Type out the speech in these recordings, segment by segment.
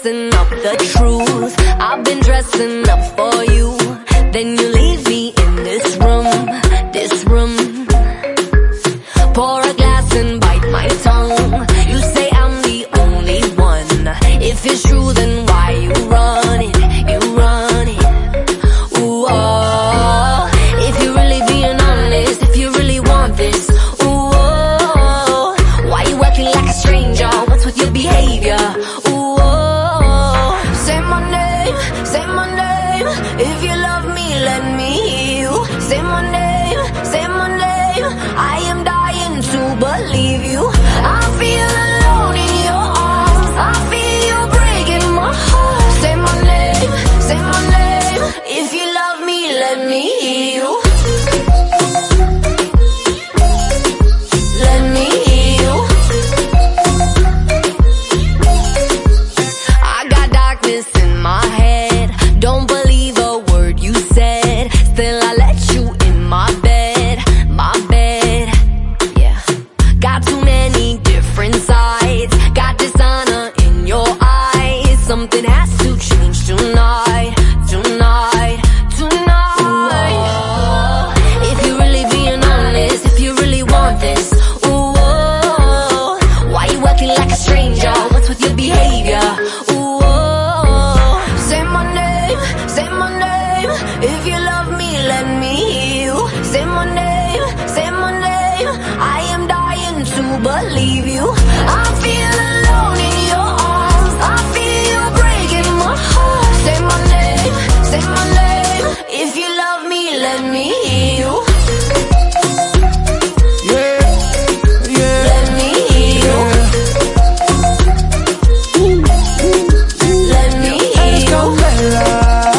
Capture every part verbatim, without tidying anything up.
messing up the truth. I've been dressing up for you, then you leave me in this room, this room. Pour a glass and bite my tongue. You say I'm the only one. If it's true, then why you run it, you run it. Ooh, oh. If you're really being honest, if you really want this, ooh, oh. Why you acting like a stranger? What's with your behavior? Ooh, oh. Say my name, say my name. If you love me, let me hear you. Say my name, say my name. I am dying to believe you. I feel alone in your arms. I feel you breaking my heart. Say my name, say my name. If you love me, let me hear you. Let me hear you. I got darkness in my head. Don't believe a word you said. Still I let you in my bed, my bed. Yeah. Got too many different sides. Got dishonor in your eyes. Something has to change tonight, tonight, tonight. Ooh, if you're really being honest, if you really want this, ooh, oh, why you acting like a stranger? What's with your behavior? Ooh, oh, say my name, say my name. If you love me, let me hear you. Say my name, say my name. I am dying to believe you. I feel alone in your arms. I feel you breaking my heart. Say my name, say my name. If you love me, let me hear you. Yeah, yeah, Let me hear you. Let me hear let's go, you. Bella.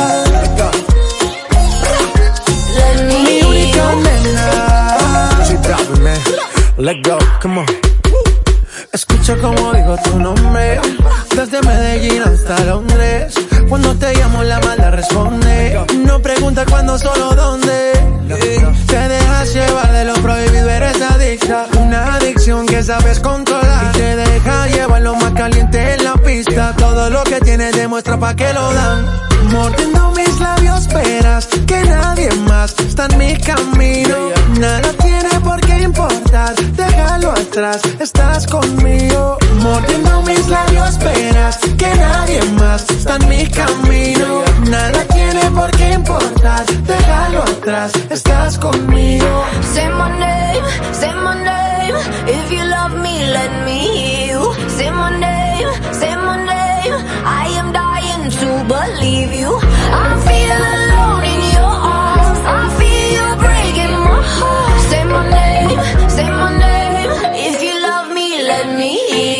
Let me Mi hear única you. nena. Sí, papi, man. Let go, come on. Escucha como digo tu nombre, desde Medellín hasta Londres. Cuando te llamo la mala responde. No pregunta cuándo, solo dónde. Te dejas llevar de lo prohibido, eres adicta. Una adicción que sabes controlar. Y te deja llevar lo más caliente en la pista. Todo lo que tienes demuestra pa' que lo dan. Mordiendo mis labios esperas que nadie más está en mi camino. Nada tiene por qué importar, déjalo atrás, estás conmigo. Mordiendo mis labios esperas que nadie más está en mi camino. Nada tiene por qué importar, déjalo atrás, estás conmigo. Say my name, say my name. If you love me, let me hear you. Say my name, say my name. I am dying to believe you. I feel alone in your arms. I feel you breaking my heart. Say my name, say my name. If you love me, let me hear you.